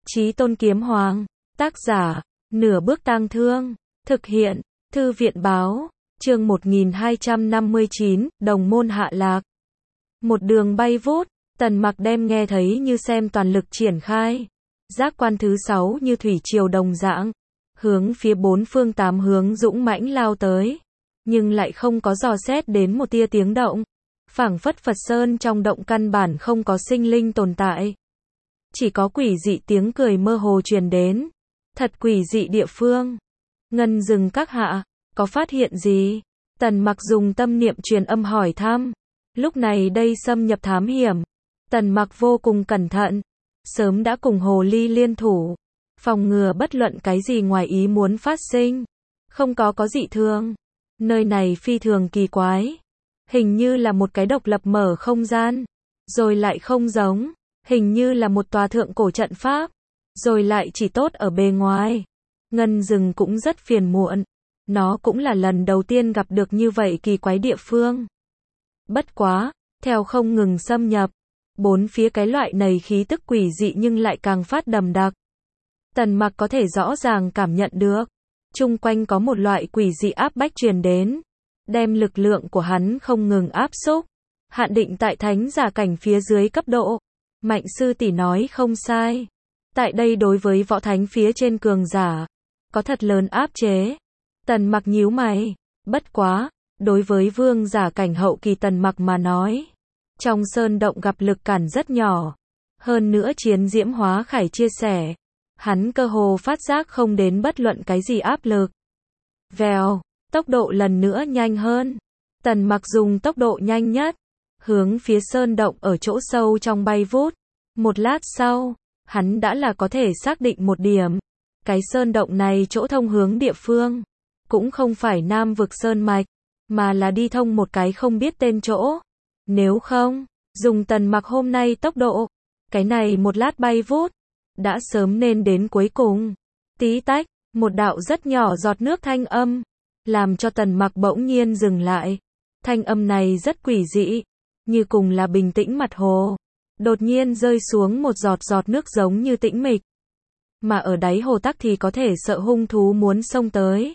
Chí Tôn Kiếm Hoàng. Tác giả, Nửa Bước Tang Thương. Thực hiện, Thư viện Báo. Chương 1259, Đồng Môn Hạ Lạc. Một đường bay vút, Tần Mặc đem nghe thấy như xem toàn lực triển khai. Giác quan thứ 6 như thủy triều đồng dạng, hướng phía bốn phương tám hướng dũng mãnh lao tới, nhưng lại không có dò xét đến một tia tiếng động. Phảng phất Phật Sơn trong động căn bản không có sinh linh tồn tại. Chỉ có quỷ dị tiếng cười mơ hồ truyền đến. Thật quỷ dị địa phương. Ngân Dừng các hạ, có phát hiện gì? Tần Mặc dùng tâm niệm truyền âm hỏi thăm. Lúc này đây xâm nhập thám hiểm, Tần Mặc vô cùng cẩn thận, sớm đã cùng hồ ly liên thủ, phòng ngừa bất luận cái gì ngoài ý muốn phát sinh. Không có dị thường. Nơi này phi thường kỳ quái. Hình như là một cái độc lập mở không gian, rồi lại không giống. Hình như là một tòa thượng cổ trận pháp, rồi lại chỉ tốt ở bề ngoài. Ngân Dừng cũng rất phiền muộn. Nó cũng là lần đầu tiên gặp được như vậy kỳ quái địa phương. Bất quá, theo không ngừng xâm nhập, bốn phía cái loại này khí tức quỷ dị nhưng lại càng phát đậm đặc. Tần Mặc có thể rõ ràng cảm nhận được, chung quanh có một loại quỷ dị áp bách truyền đến, đem lực lượng của hắn không ngừng áp xúc, hạn định tại thánh giả cảnh phía dưới cấp độ. Mạnh sư tỷ nói không sai. Tại đây đối với võ thánh phía trên cường giả, có thật lớn áp chế. Tần Mặc nhíu mày. Bất quá, đối với vương giả cảnh hậu kỳ Tần Mặc mà nói, trong sơn động gặp lực cản rất nhỏ. Hơn nữa chiến diễm hóa khải chia sẻ, hắn cơ hồ phát giác không đến bất luận cái gì áp lực. Vèo, tốc độ lần nữa nhanh hơn. Tần Mặc dùng tốc độ nhanh nhất, hướng phía sơn động ở chỗ sâu trong bay vút. Một lát sau, hắn đã là có thể xác định một điểm. Cái sơn động này chỗ thông hướng địa phương, cũng không phải Nam Vực Sơn Mạch, mà là đi thông một cái không biết tên chỗ. Nếu không, dùng Tần Mặc hôm nay tốc độ, cái này một lát bay vút, đã sớm nên đến cuối cùng. Tí tách, một đạo rất nhỏ giọt nước thanh âm, làm cho Tần Mặc bỗng nhiên dừng lại. Thanh âm này rất quỷ dị, như cùng là bình tĩnh mặt hồ. Đột nhiên rơi xuống một giọt nước giống như tĩnh mịch. Mà ở đáy hồ tắc thì có thể sợ hung thú muốn xông tới.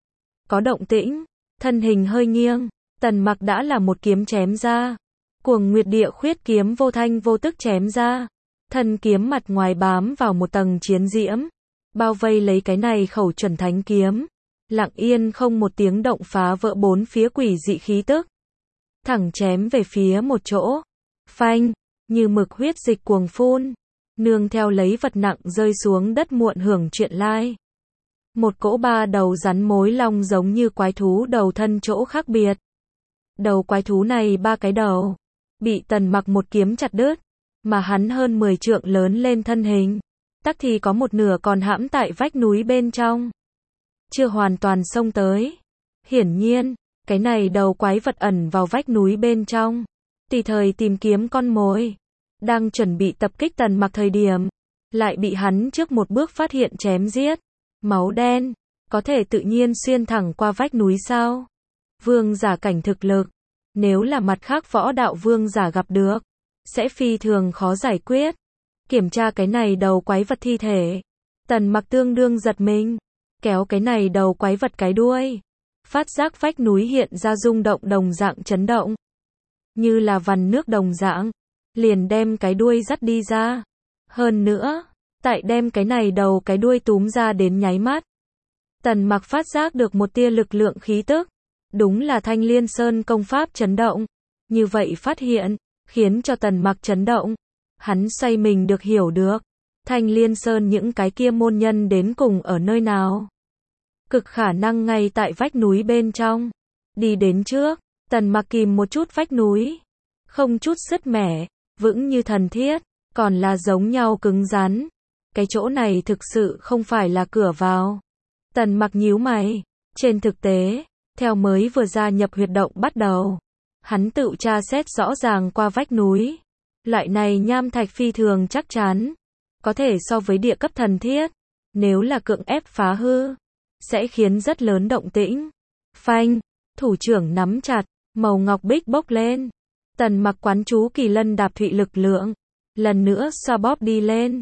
Có động tĩnh, thân hình hơi nghiêng, Tần Mặc đã là một kiếm chém ra. Cuồng Nguyệt Địa Khuyết kiếm vô thanh vô tức chém ra. Thân kiếm mặt ngoài bám vào một tầng chiến diễm, bao vây lấy cái này khẩu chuẩn thánh kiếm. Lặng yên không một tiếng động phá vỡ bốn phía quỷ dị khí tức. Thẳng chém về phía một chỗ. Phanh, như mực huyết dịch cuồng phun, nương theo lấy vật nặng rơi xuống đất muộn hưởng chuyện lai. Một cỗ ba đầu rắn mối long giống như quái thú đầu thân chỗ khác biệt. Đầu quái thú này ba cái đầu, bị Tần Mặc một kiếm chặt đứt, mà hắn hơn 10 trượng lớn lên thân hình, tắc thì có một nửa còn hãm tại vách núi bên trong. Chưa hoàn toàn xông tới. Hiển nhiên, cái này đầu quái vật ẩn vào vách núi bên trong, tùy thời tìm kiếm con mồi. Đang chuẩn bị tập kích Tần Mặc thời điểm, lại bị hắn trước một bước phát hiện chém giết. Máu đen, có thể tự nhiên xuyên thẳng qua vách núi sao? Vương giả cảnh thực lực, nếu là mặt khác võ đạo vương giả gặp được, sẽ phi thường khó giải quyết. Kiểm tra cái này đầu quái vật thi thể, Tần Mặc tương đương giật mình, kéo cái này đầu quái vật cái đuôi, phát giác vách núi hiện ra rung động đồng dạng chấn động, như là vằn nước đồng dạng, liền đem cái đuôi dắt đi ra. Hơn nữa, tại đem cái này đầu cái đuôi túm ra đến nháy mắt, Tần Mặc phát giác được một tia lực lượng khí tức, đúng là Thanh Liên Sơn công pháp chấn động. Như vậy phát hiện, khiến cho Tần Mặc chấn động. Hắn xoay mình được hiểu được, Thanh Liên Sơn những cái kia môn nhân đến cùng ở nơi nào. Cực khả năng ngay tại vách núi bên trong. Đi đến trước, Tần Mặc kìm một chút vách núi, không chút sứt mẻ, vững như thần thiết, còn là giống nhau cứng rắn. Cái chỗ này thực sự không phải là cửa vào. Tần Mặc nhíu mày. Trên thực tế, theo mới vừa gia nhập huyệt động bắt đầu, hắn tự tra xét rõ ràng qua vách núi. Loại này nham thạch phi thường chắc chắn, có thể so với địa cấp thần thiết. Nếu là cưỡng ép phá hư, sẽ khiến rất lớn động tĩnh. Phanh, thủ trưởng nắm chặt, màu ngọc bích bốc lên. Tần Mặc quán chú kỳ lân đạp thụy lực lượng, lần nữa xoa bóp đi lên.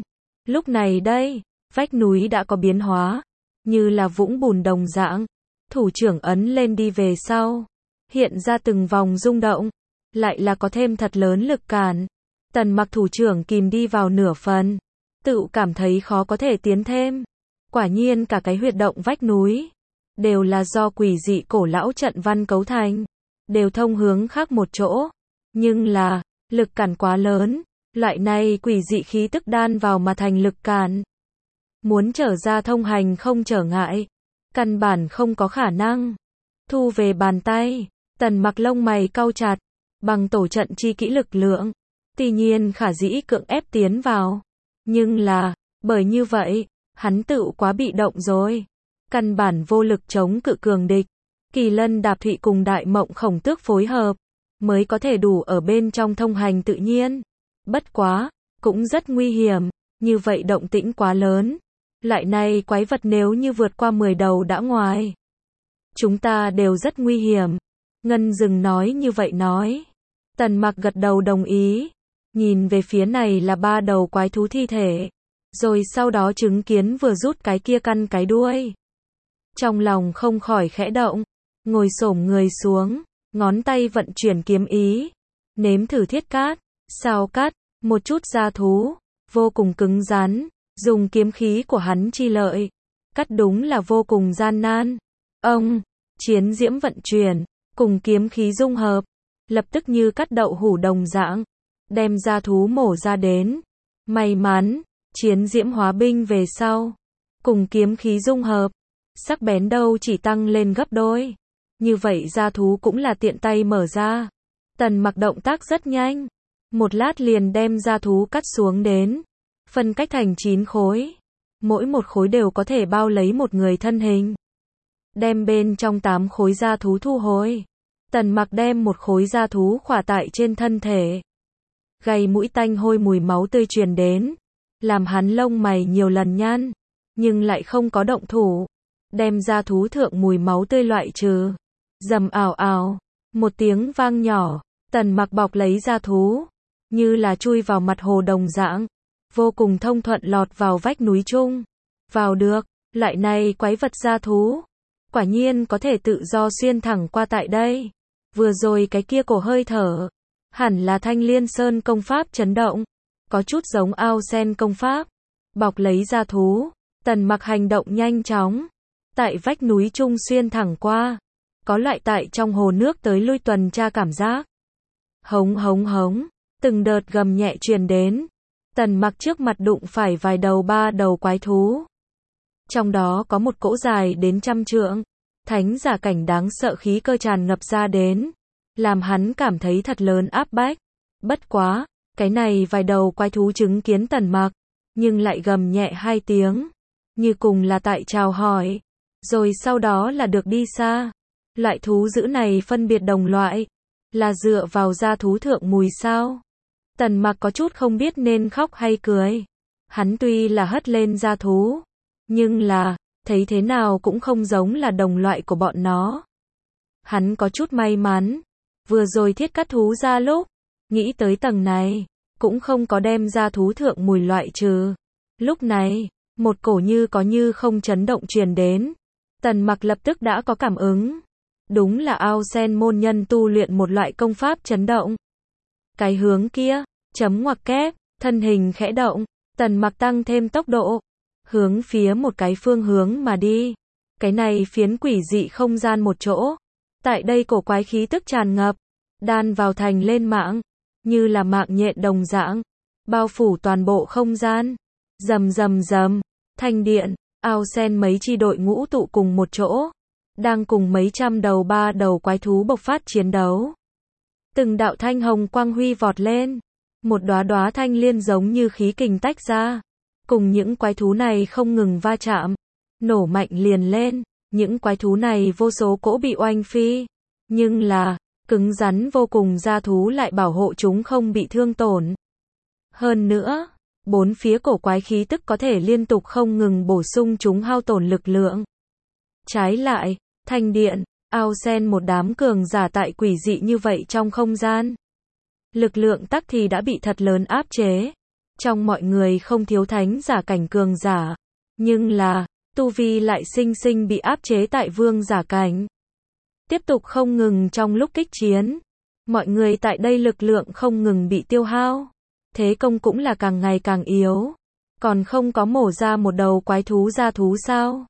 Lúc này đây, vách núi đã có biến hóa, như là vũng bùn đồng dạng. Thủ trưởng ấn lên đi về sau, hiện ra từng vòng rung động, lại là có thêm thật lớn lực cản. Tần Mặc thủ trưởng kìm đi vào nửa phần, tự cảm thấy khó có thể tiến thêm. Quả nhiên cả cái huyệt động vách núi đều là do quỷ dị cổ lão trận văn cấu thành, đều thông hướng khác một chỗ, nhưng là lực cản quá lớn, loại này quỷ dị khí tức đan vào mà thành lực cản. Muốn trở ra thông hành không trở ngại, căn bản không có khả năng. Thu về bàn tay, Tần Mặc lông mày cau chặt, bằng tổ trận chi kỹ lực lượng, tuy nhiên khả dĩ cưỡng ép tiến vào, nhưng là, bởi như vậy, hắn tự quá bị động rồi, căn bản vô lực chống cự cường địch. Kỳ Lân Đạp Thụy cùng Đại Mộng Khổng Tước phối hợp, mới có thể đủ ở bên trong thông hành tự nhiên. Bất quá, cũng rất nguy hiểm, như vậy động tĩnh quá lớn. Loại này quái vật nếu như vượt qua 10 đầu đã ngoài, chúng ta đều rất nguy hiểm. Ngân Dừng nói như vậy nói. Tần Mặc gật đầu đồng ý, nhìn về phía này là 3 đầu quái thú thi thể, rồi sau đó chứng kiến vừa rút cái kia căn cái đuôi. Trong lòng không khỏi khẽ động, ngồi xổm người xuống, ngón tay vận chuyển kiếm ý, nếm thử thiết cát, sao cắt, một chút da thú, vô cùng cứng rắn, dùng kiếm khí của hắn chi lợi, cắt đúng là vô cùng gian nan. Ông, chiến diễm vận chuyển, cùng kiếm khí dung hợp, lập tức như cắt đậu hủ đồng dạng, đem da thú mổ ra đến. May mắn, chiến diễm hóa binh về sau, cùng kiếm khí dung hợp, sắc bén đâu chỉ tăng lên gấp đôi. Như vậy da thú cũng là tiện tay mở ra. Tần Mặc động tác rất nhanh, một lát liền đem da thú cắt xuống đến, phân cách thành 9 khối, mỗi một khối đều có thể bao lấy một người thân hình. Đem bên trong 8 khối da thú thu hồi, Tần Mặc đem một khối da thú khỏa tại trên thân thể. Gầy mũi tanh hôi mùi máu tươi truyền đến, làm hắn lông mày nhiều lần nhăn, nhưng lại không có động thủ, đem da thú thượng mùi máu tươi loại trừ. Rầm ào ào, một tiếng vang nhỏ, Tần Mặc bọc lấy da thú, như là chui vào mặt hồ đồng dạng, vô cùng thông thuận lọt vào vách núi chung. Vào được, loại này quái vật da thú, quả nhiên có thể tự do xuyên thẳng qua tại đây. Vừa rồi cái kia cổ hơi thở, hẳn là Thanh Liên Sơn công pháp chấn động, có chút giống Ao Sen công pháp. Bọc lấy da thú, Tần Mặc hành động nhanh chóng, tại vách núi chung xuyên thẳng qua, có loại tại trong hồ nước tới lui tuần tra cảm giác. Hống hống hống, từng đợt gầm nhẹ truyền đến, Tần Mặc trước mặt đụng phải vài đầu 3 đầu quái thú. Trong đó có một cỗ dài đến 100 trượng, thánh giả cảnh đáng sợ khí cơ tràn ngập ra đến, làm hắn cảm thấy thật lớn áp bách. Bất quá, cái này vài đầu quái thú chứng kiến Tần Mặc, nhưng lại gầm nhẹ 2 tiếng, như cùng là tại chào hỏi, rồi sau đó là được đi xa. Loại thú dữ này phân biệt đồng loại, là dựa vào da thú thượng mùi sao? Tần Mặc có chút không biết nên khóc hay cười. Hắn tuy là hất lên da thú, nhưng là, thấy thế nào cũng không giống là đồng loại của bọn nó. Hắn có chút may mắn, vừa rồi thiết cắt thú ra lúc, nghĩ tới tầng này, cũng không có đem da thú thượng mùi loại trừ. Lúc này, một cổ như có như không chấn động truyền đến. Tần Mặc lập tức đã có cảm ứng. Đúng là Ao Sen môn nhân tu luyện một loại công pháp chấn động. Cái hướng kia, chấm ngoặc kép, thân hình khẽ động, Tần Mặc tăng thêm tốc độ, hướng phía một cái phương hướng mà đi. Cái này phiến quỷ dị không gian một chỗ. Tại đây cổ quái khí tức tràn ngập, đan vào thành lên mạng, như là mạng nhện đồng dạng, bao phủ toàn bộ không gian. Rầm rầm rầm, thanh điện, Ao Sen mấy chi đội ngũ tụ cùng một chỗ, đang cùng mấy trăm đầu 3 đầu quái thú bộc phát chiến đấu. Từng đạo thanh hồng quang huy vọt lên, một đóa đóa thanh liên giống như khí kình tách ra, cùng những quái thú này không ngừng va chạm, nổ mạnh liền lên. Những quái thú này vô số cỗ bị oanh phi, nhưng là, cứng rắn vô cùng da thú lại bảo hộ chúng không bị thương tổn. Hơn nữa, bốn phía cổ quái khí tức có thể liên tục không ngừng bổ sung chúng hao tổn lực lượng. Trái lại, thanh điện, Ao Sen một đám cường giả tại quỷ dị như vậy trong không gian. Lực lượng tắc thì đã bị thật lớn áp chế. Trong mọi người không thiếu thánh giả cảnh cường giả, nhưng là, tu vi lại sinh sinh bị áp chế tại vương giả cảnh. Tiếp tục không ngừng trong lúc kích chiến, mọi người tại đây lực lượng không ngừng bị tiêu hao. Thế công cũng là càng ngày càng yếu. Còn không có mổ ra một đầu quái thú gia thú sao?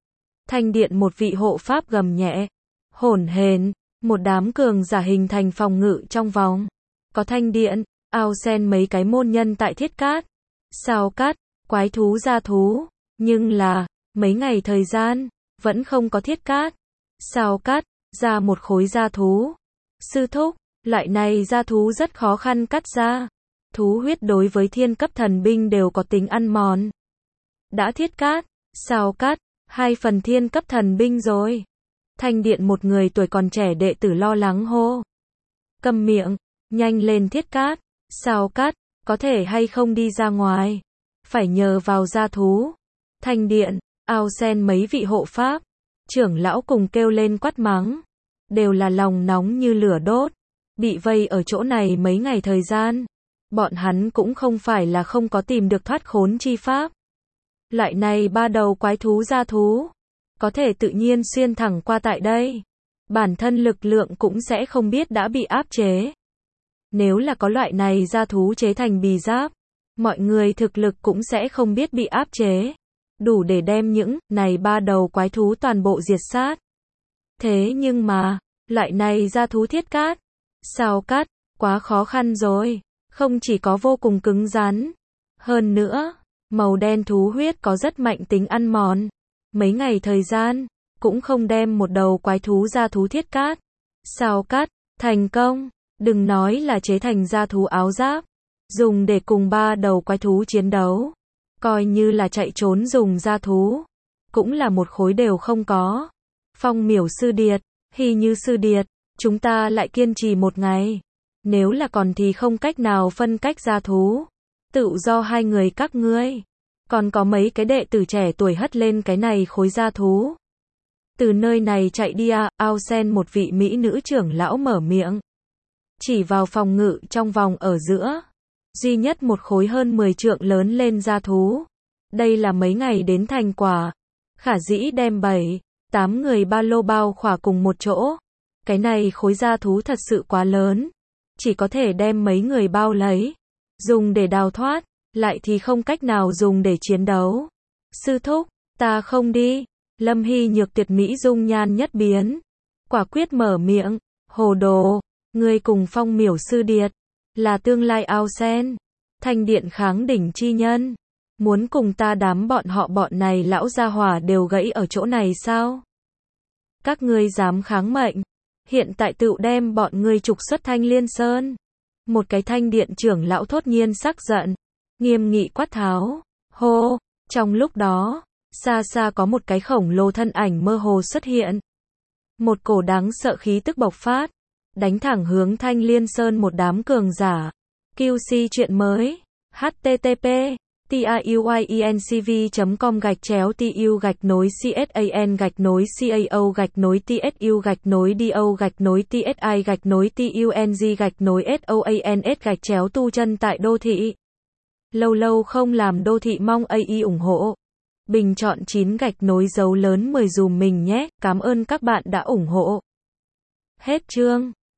Thanh điện một vị hộ pháp gầm nhẹ. Hỗn hển, một đám cường giả hình thành phòng ngự trong vòng. Có thanh điện, ao sen mấy cái môn nhân tại thiết cát. Sao cát, quái thú gia thú. Nhưng là, mấy ngày thời gian, vẫn không có thiết cát. Sao cát, ra một khối gia thú. Sư thúc, loại này gia thú rất khó khăn cắt ra. Thú huyết đối với thiên cấp thần binh đều có tính ăn mòn. Đã thiết cát, sao cát, 2 phần thiên cấp thần binh rồi. Thanh điện một người tuổi còn trẻ đệ tử lo lắng hô. Câm miệng, nhanh lên thiết cát, sao cát, có thể hay không đi ra ngoài. Phải nhờ vào gia thú. Thanh điện, ao sen mấy vị hộ pháp, trưởng lão cùng kêu lên quát mắng. Đều là lòng nóng như lửa đốt. Bị vây ở chỗ này mấy ngày thời gian. Bọn hắn cũng không phải là không có tìm được thoát khốn chi pháp. Loại này 3 đầu quái thú gia thú, có thể tự nhiên xuyên thẳng qua tại đây. Bản thân lực lượng cũng sẽ không biết đã bị áp chế. Nếu là có loại này gia thú chế thành bì giáp, mọi người thực lực cũng sẽ không biết bị áp chế. Đủ để đem những này 3 đầu quái thú toàn bộ diệt sát. Thế nhưng mà, loại này gia thú thiết cát, sao cát, quá khó khăn rồi. Không chỉ có vô cùng cứng rắn, hơn nữa, màu đen thú huyết có rất mạnh tính ăn mòn. Mấy ngày thời gian, cũng không đem một đầu quái thú gia thú thiết cát. Sao cát, thành công, đừng nói là chế thành gia thú áo giáp, dùng để cùng 3 đầu quái thú chiến đấu. Coi như là chạy trốn dùng gia thú, cũng là một khối đều không có. Phong miểu sư điệt, Hy như sư điệt, chúng ta lại kiên trì một ngày. Nếu là còn thì không cách nào phân cách gia thú. Tự do 2 người các ngươi. Còn có mấy cái đệ tử trẻ tuổi hất lên cái này khối gia thú. Từ nơi này chạy đi à, ao sen một vị mỹ nữ trưởng lão mở miệng. Chỉ vào phòng ngự trong vòng ở giữa. Duy nhất một khối hơn 10 trượng lớn lên gia thú. Đây là mấy ngày đến thành quả. Khả dĩ đem 7-8 người ba lô bao khỏa cùng một chỗ. Cái này khối gia thú thật sự quá lớn. Chỉ có thể đem mấy người bao lấy. Dùng để đào thoát. Lại thì không cách nào dùng để chiến đấu. Sư thúc, ta không đi. Lâm Hy nhược tuyệt mỹ dung nhan nhất biến. Quả quyết mở miệng. Hồ đồ. Ngươi cùng phong miểu sư điệt. Là tương lai ao sen. Thanh điện kháng đỉnh chi nhân. Muốn cùng ta đám bọn họ bọn này lão gia hỏa đều gãy ở chỗ này sao? Các ngươi dám kháng mệnh. Hiện tại tự đem bọn ngươi trục xuất Thanh Liên Sơn. Một cái thanh điện trưởng lão thốt nhiên sắc giận. Nghiêm nghị quát tháo. Hô. Trong lúc đó, xa xa có một cái khổng lồ thân ảnh mơ hồ xuất hiện. Một cổ đáng sợ khí tức bộc phát. Đánh thẳng hướng Thanh Liên Sơn một đám cường giả. QC chuyện mới. http tiuy.cn/TU-TSI-TUG-TSU-TUNG-TSU-TSI-tu chân tại đô thị. Lâu lâu không làm đô thị mong AI ủng hộ. Bình chọn 9 gạch nối dấu lớn 10 dùm mình nhé. Cảm ơn các bạn đã ủng hộ. Hết chương.